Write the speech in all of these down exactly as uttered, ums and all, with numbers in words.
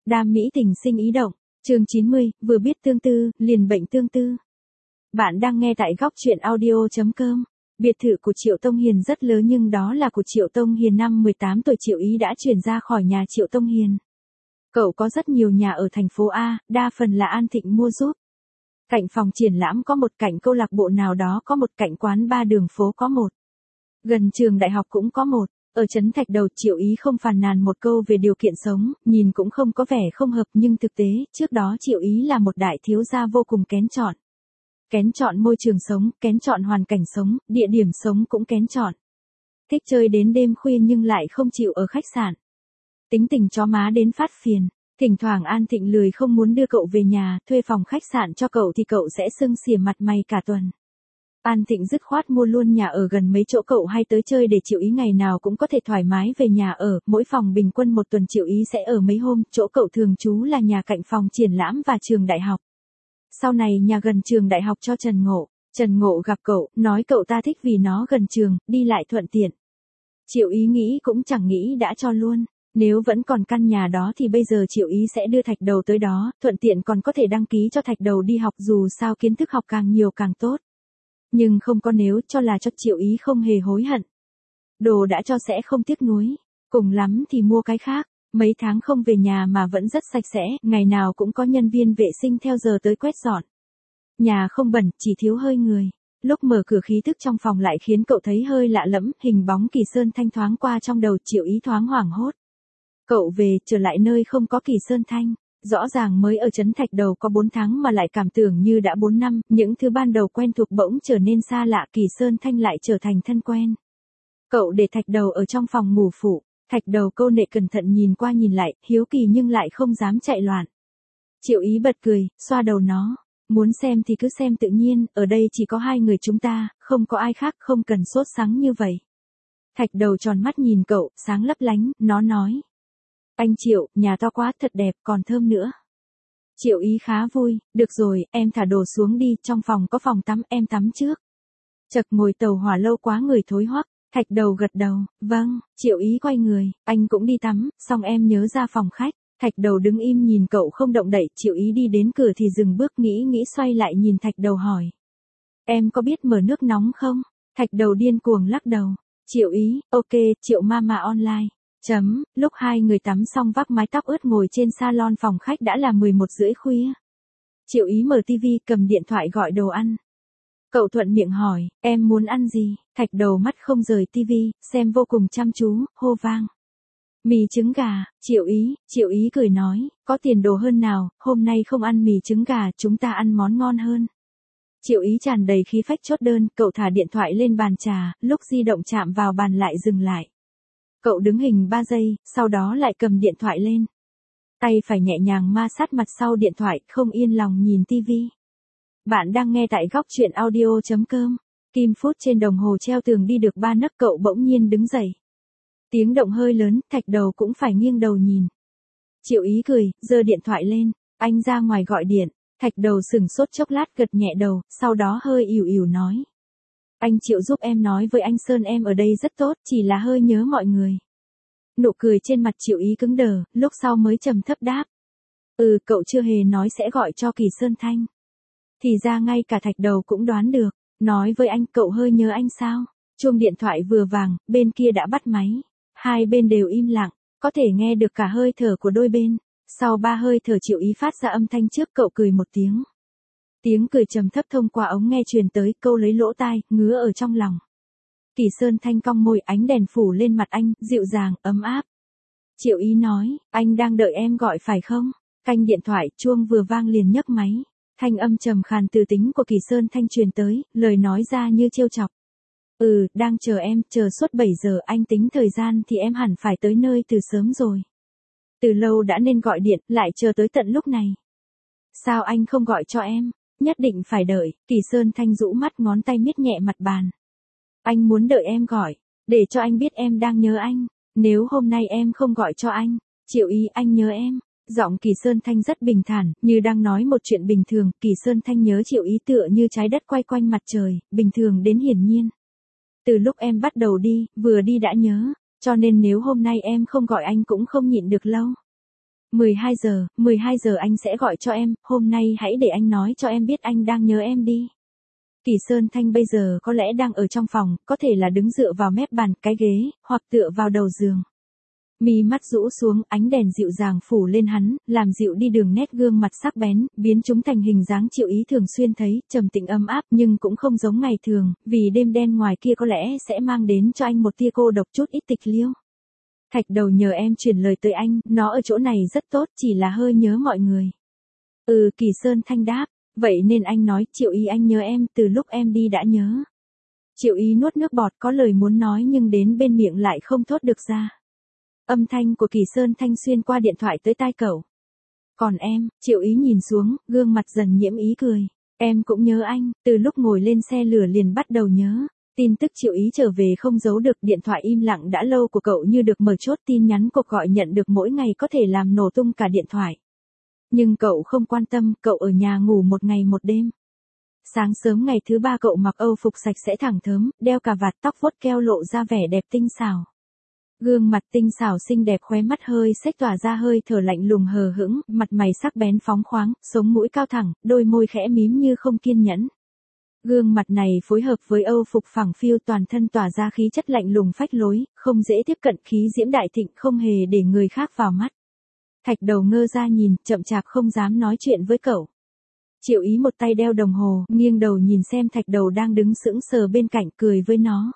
Đam mỹ tình sinh ý động, chương chín mươi, vừa biết tương tư, liền bệnh tương tư. Bạn đang nghe tại góc truyện audio chấm com. Biệt thự của Triệu Tông Hiền rất lớn nhưng đó là của Triệu Tông Hiền năm mười tám tuổi Triệu Ý đã chuyển ra khỏi nhà Triệu Tông Hiền. Cậu có rất nhiều nhà ở thành phố A, đa phần là An Thịnh mua giúp. Cạnh phòng triển lãm có một, cạnh câu lạc bộ nào đó có một, cạnh quán ba đường phố có một. Gần trường đại học cũng có một. Ở trấn Thạch Đầu Triệu Ý không phàn nàn một câu về điều kiện sống, nhìn cũng không có vẻ không hợp nhưng thực tế, trước đó Triệu Ý là một đại thiếu gia vô cùng kén chọn. Kén chọn môi trường sống, kén chọn hoàn cảnh sống, địa điểm sống cũng kén chọn. Thích chơi đến đêm khuya nhưng lại không chịu ở khách sạn. Tính tình chó má đến phát phiền. Thỉnh thoảng An Thịnh lười không muốn đưa cậu về nhà, thuê phòng khách sạn cho cậu thì cậu sẽ sưng xỉa mặt mày cả tuần. An Thịnh dứt khoát mua luôn nhà ở gần mấy chỗ cậu hay tới chơi để Triệu Ý ngày nào cũng có thể thoải mái về nhà ở, mỗi phòng bình quân một tuần Triệu Ý sẽ ở mấy hôm, chỗ cậu thường trú là nhà cạnh phòng triển lãm và trường đại học. Sau này nhà gần trường đại học cho Trần Ngộ, Trần Ngộ gặp cậu, nói cậu ta thích vì nó gần trường, đi lại thuận tiện. Triệu Ý nghĩ cũng chẳng nghĩ đã cho luôn. Nếu vẫn còn căn nhà đó thì bây giờ Triệu Ý sẽ đưa Thạch Đầu tới đó, thuận tiện còn có thể đăng ký cho Thạch Đầu đi học dù sao kiến thức học càng nhiều càng tốt. Nhưng không có nếu, cho là cho Triệu Ý không hề hối hận. Đồ đã cho sẽ không tiếc nuối, cùng lắm thì mua cái khác, mấy tháng không về nhà mà vẫn rất sạch sẽ, ngày nào cũng có nhân viên vệ sinh theo giờ tới quét dọn. Nhà không bẩn, chỉ thiếu hơi người. Lúc mở cửa khí thức trong phòng lại khiến cậu thấy hơi lạ lẫm, hình bóng Kỳ Sơn Thanh thoáng qua trong đầu Triệu Ý thoáng hoảng hốt. Cậu về, trở lại nơi không có Kỳ Sơn Thanh. Rõ ràng mới ở trấn Thạch Đầu có bốn tháng mà lại cảm tưởng như đã bốn năm, những thứ ban đầu quen thuộc bỗng trở nên xa lạ, Kỳ Sơn Thanh lại trở thành thân quen. Cậu để Thạch Đầu ở trong phòng ngủ phụ, Thạch Đầu câu nệ cẩn thận nhìn qua nhìn lại, hiếu kỳ nhưng lại không dám chạy loạn. Triệu Ý bật cười, xoa đầu nó, muốn xem thì cứ xem tự nhiên, ở đây chỉ có hai người chúng ta, không có ai khác, không cần sốt sắng như vậy. Thạch Đầu tròn mắt nhìn cậu, sáng lấp lánh, nó nói. Anh Triệu, nhà to quá, thật đẹp, còn thơm nữa. Triệu Ý khá vui, được rồi, em thả đồ xuống đi, trong phòng có phòng tắm, em tắm trước. Chật ngồi tàu hỏa lâu quá người thối hoắc, Thạch Đầu gật đầu, vâng, Triệu Ý quay người, anh cũng đi tắm, xong em nhớ ra phòng khách. Thạch Đầu đứng im nhìn cậu không động đậy, Triệu Ý đi đến cửa thì dừng bước nghĩ nghĩ xoay lại nhìn Thạch Đầu hỏi. Em có biết mở nước nóng không? Thạch Đầu điên cuồng lắc đầu. Triệu Ý, ok, Triệu Mama online. Chấm, lúc hai người tắm xong vác mái tóc ướt ngồi trên salon phòng khách đã là mười một rưỡi khuya. Triệu Ý mở tivi cầm điện thoại gọi đồ ăn. Cậu thuận miệng hỏi, em muốn ăn gì? Thạch Đầu mắt không rời tivi, xem vô cùng chăm chú, hô vang. Mì trứng gà, Triệu Ý, Triệu Ý cười nói, có tiền đồ hơn nào, hôm nay không ăn mì trứng gà, chúng ta ăn món ngon hơn. Triệu Ý tràn đầy khí phách chốt đơn, cậu thả điện thoại lên bàn trà, lúc di động chạm vào bàn lại dừng lại. Cậu đứng hình ba giây, sau đó lại cầm điện thoại lên. Tay phải nhẹ nhàng ma sát mặt sau điện thoại, không yên lòng nhìn tivi. Bạn đang nghe tại góc truyện audio chấm com. Kim phút trên đồng hồ treo tường đi được ba nấc cậu bỗng nhiên đứng dậy. Tiếng động hơi lớn, Thạch Đầu cũng phải nghiêng đầu nhìn. Triệu Ý cười, giơ điện thoại lên, anh ra ngoài gọi điện. Thạch Đầu sửng sốt chốc lát gật nhẹ đầu, sau đó hơi ỉu ỉu nói. Anh Triệu giúp em nói với anh Sơn em ở đây rất tốt, chỉ là hơi nhớ mọi người. Nụ cười trên mặt Triệu Ý cứng đờ, lúc sau mới trầm thấp đáp. Ừ, cậu chưa hề nói sẽ gọi cho Kỳ Sơn Thanh. Thì ra ngay cả Thạch Đầu cũng đoán được, nói với anh cậu hơi nhớ anh sao? Chuông điện thoại vừa vàng, bên kia đã bắt máy. Hai bên đều im lặng, có thể nghe được cả hơi thở của đôi bên. Sau ba hơi thở Triệu Ý phát ra âm thanh trước cậu cười một tiếng. Tiếng cười trầm thấp thông qua ống nghe truyền tới, câu lấy lỗ tai, ngứa ở trong lòng. Kỳ Sơn Thanh cong môi, ánh đèn phủ lên mặt anh, dịu dàng, ấm áp. Triệu Ý nói, anh đang đợi em gọi phải không? Canh điện thoại, chuông vừa vang liền nhấc máy. Thanh âm trầm khàn từ tính của Kỳ Sơn Thanh truyền tới, lời nói ra như trêu chọc. Ừ, đang chờ em, chờ suốt bảy giờ, anh tính thời gian thì em hẳn phải tới nơi từ sớm rồi. Từ lâu đã nên gọi điện, lại chờ tới tận lúc này. Sao anh không gọi cho em? Nhất định phải đợi, Kỳ Sơn Thanh rũ mắt ngón tay miết nhẹ mặt bàn. Anh muốn đợi em gọi, để cho anh biết em đang nhớ anh. Nếu hôm nay em không gọi cho anh, Triệu Ý anh nhớ em. Giọng Kỳ Sơn Thanh rất bình thản, như đang nói một chuyện bình thường. Kỳ Sơn Thanh nhớ Triệu Ý tựa như trái đất quay quanh mặt trời, bình thường đến hiển nhiên. Từ lúc em bắt đầu đi, vừa đi đã nhớ, cho nên nếu hôm nay em không gọi anh cũng không nhịn được lâu. mười hai giờ, mười hai giờ anh sẽ gọi cho em, hôm nay hãy để anh nói cho em biết anh đang nhớ em đi. Kỳ Sơn Thanh bây giờ có lẽ đang ở trong phòng, có thể là đứng dựa vào mép bàn, cái ghế, hoặc tựa vào đầu giường. Mi mắt rũ xuống, ánh đèn dịu dàng phủ lên hắn, làm dịu đi đường nét gương mặt sắc bén, biến chúng thành hình dáng Triệu Ý thường xuyên thấy, trầm tĩnh ấm áp nhưng cũng không giống ngày thường, vì đêm đen ngoài kia có lẽ sẽ mang đến cho anh một tia cô độc chút ít tịch liêu. Thạch Đầu nhờ em truyền lời tới anh, nó ở chỗ này rất tốt, chỉ là hơi nhớ mọi người. Ừ, Kỳ Sơn Thanh đáp, vậy nên anh nói, Triệu Ý anh nhớ em, từ lúc em đi đã nhớ. Triệu Ý nuốt nước bọt, có lời muốn nói nhưng đến bên miệng lại không thốt được ra. Âm thanh của Kỳ Sơn Thanh xuyên qua điện thoại tới tai cậu. Còn em, Triệu Ý nhìn xuống, gương mặt dần nhiễm ý cười. Em cũng nhớ anh, từ lúc ngồi lên xe lửa liền bắt đầu nhớ. Tin tức Triệu Ý trở về không giấu được, điện thoại im lặng đã lâu của cậu như được mở chốt, tin nhắn cuộc gọi nhận được mỗi ngày có thể làm nổ tung cả điện thoại. Nhưng cậu không quan tâm, cậu ở nhà ngủ một ngày một đêm. Sáng sớm ngày thứ ba cậu mặc âu phục sạch sẽ thẳng thớm, đeo cà vạt, tóc vuốt keo lộ ra vẻ đẹp tinh xảo. Gương mặt tinh xảo xinh đẹp, khóe mắt hơi xếch tỏa ra hơi thở lạnh lùng hờ hững, mặt mày sắc bén phóng khoáng, sống mũi cao thẳng, đôi môi khẽ mím như không kiên nhẫn. Gương mặt này phối hợp với âu phục phẳng phiu, toàn thân tỏa ra khí chất lạnh lùng phách lối, không dễ tiếp cận, khí diễm đại thịnh, không hề để người khác vào mắt. Thạch Đầu ngơ ra nhìn, chậm chạp không dám nói chuyện với cậu. Triệu Ý một tay đeo đồng hồ, nghiêng đầu nhìn xem Thạch Đầu đang đứng sững sờ bên cạnh, cười với nó.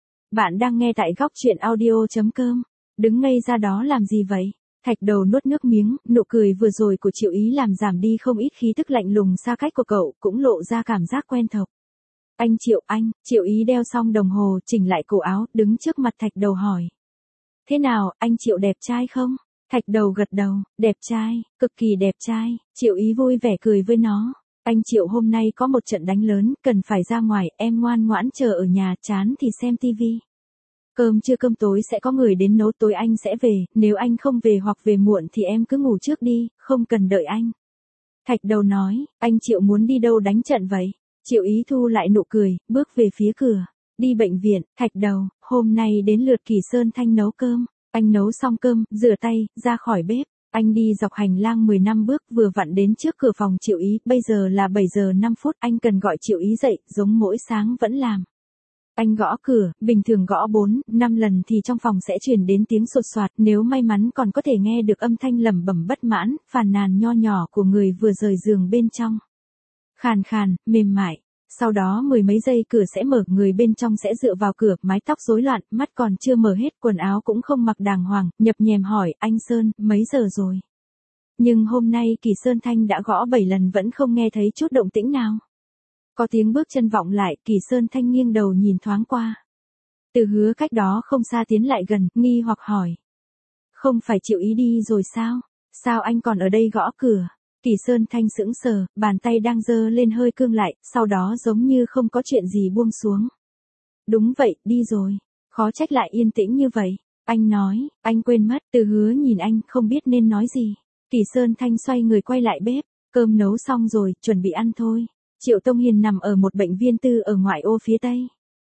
Bạn đang nghe tại góc truyện audio chấm com. Đứng ngây ra đó làm gì vậy? Thạch Đầu nuốt nước miếng, nụ cười vừa rồi của Triệu Ý làm giảm đi không ít khí tức lạnh lùng xa cách của cậu, cũng lộ ra cảm giác quen thuộc. Anh Triệu, anh, Triệu Ý đeo xong đồng hồ, chỉnh lại cổ áo, đứng trước mặt Thạch Đầu hỏi. Thế nào, anh Triệu đẹp trai không? Thạch Đầu gật đầu, đẹp trai, cực kỳ đẹp trai. Triệu Ý vui vẻ cười với nó. Anh Triệu hôm nay có một trận đánh lớn, cần phải ra ngoài, em ngoan ngoãn chờ ở nhà, chán thì xem tivi. Cơm trưa cơm tối sẽ có người đến nấu, tối anh sẽ về, nếu anh không về hoặc về muộn thì em cứ ngủ trước đi, không cần đợi anh. Thạch Đầu nói, anh Triệu muốn đi đâu đánh trận vậy? Triệu Ý thu lại nụ cười, bước về phía cửa. Đi bệnh viện. Thạch Đầu, hôm nay đến lượt Kỳ Sơn Thanh nấu cơm. Anh nấu xong cơm, rửa tay, ra khỏi bếp. Anh đi dọc hành lang mười năm bước, vừa vặn đến trước cửa phòng Triệu Ý, bây giờ là bảy giờ năm phút, anh cần gọi Triệu Ý dậy, giống mỗi sáng vẫn làm. Anh gõ cửa, bình thường gõ bốn, năm lần thì trong phòng sẽ truyền đến tiếng sột soạt, nếu may mắn còn có thể nghe được âm thanh lẩm bẩm bất mãn, phàn nàn nho nhỏ của người vừa rời giường bên trong. Khàn khàn, mềm mại. Sau đó mười mấy giây cửa sẽ mở, người bên trong sẽ dựa vào cửa, mái tóc rối loạn, mắt còn chưa mở hết, quần áo cũng không mặc đàng hoàng, nhập nhèm hỏi, anh Sơn, mấy giờ rồi? Nhưng hôm nay Kỳ Sơn Thanh đã gõ bảy lần vẫn không nghe thấy chút động tĩnh nào. Có tiếng bước chân vọng lại, Kỳ Sơn Thanh nghiêng đầu nhìn thoáng qua. Từ Hứa cách đó không xa tiến lại gần, nghi hoặc hỏi. Không phải Triệu Ý đi rồi sao? Sao anh còn ở đây gõ cửa? Kỳ Sơn Thanh sững sờ, bàn tay đang giơ lên hơi cương lại, sau đó giống như không có chuyện gì buông xuống. Đúng vậy, đi rồi. Khó trách lại yên tĩnh như vậy. Anh nói, anh quên mất. Từ Hứa nhìn anh, không biết nên nói gì. Kỳ Sơn Thanh xoay người quay lại bếp. Cơm nấu xong rồi, chuẩn bị ăn thôi. Triệu Tông Hiền nằm ở một bệnh viện tư ở ngoại ô phía Tây.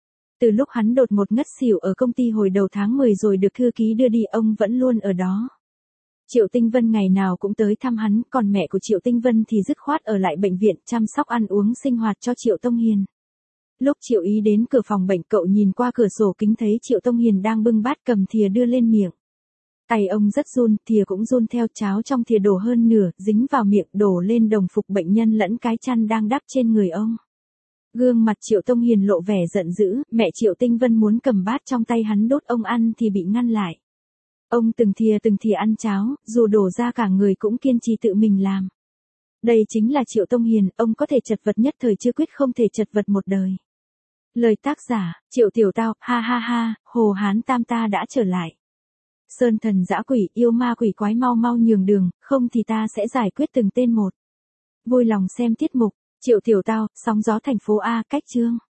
Từ lúc hắn đột ngột ngất xỉu ở công ty hồi đầu tháng mười rồi được thư ký đưa đi, ông vẫn luôn ở đó. Triệu Tinh Vân ngày nào cũng tới thăm hắn, còn mẹ của Triệu Tinh Vân thì dứt khoát ở lại bệnh viện chăm sóc ăn uống sinh hoạt cho Triệu Tông Hiền. Lúc Triệu Ý đến cửa phòng bệnh, cậu nhìn qua cửa sổ kính thấy Triệu Tông Hiền đang bưng bát cầm thìa đưa lên miệng. Tay ông rất run, thìa cũng run theo, cháo trong thìa đổ hơn nửa, dính vào miệng, đổ lên đồng phục bệnh nhân lẫn cái chăn đang đắp trên người ông. Gương mặt Triệu Tông Hiền lộ vẻ giận dữ, mẹ Triệu Tinh Vân muốn cầm bát trong tay hắn đốt ông ăn thì bị ngăn lại. Ông từng thìa từng thìa ăn cháo, dù đổ ra cả người cũng kiên trì tự mình làm. Đây chính là Triệu Tông Hiền, ông có thể chật vật nhất thời chưa quyết không thể chật vật một đời. Lời tác giả, Triệu Tiểu Tao, ha ha ha, Hồ Hán Tam ta đã trở lại. Sơn thần dã quỷ, yêu ma quỷ quái mau mau nhường đường, không thì ta sẽ giải quyết từng tên một. Vui lòng xem tiết mục, Triệu Tiểu Tao, sóng gió thành phố A, cách chương.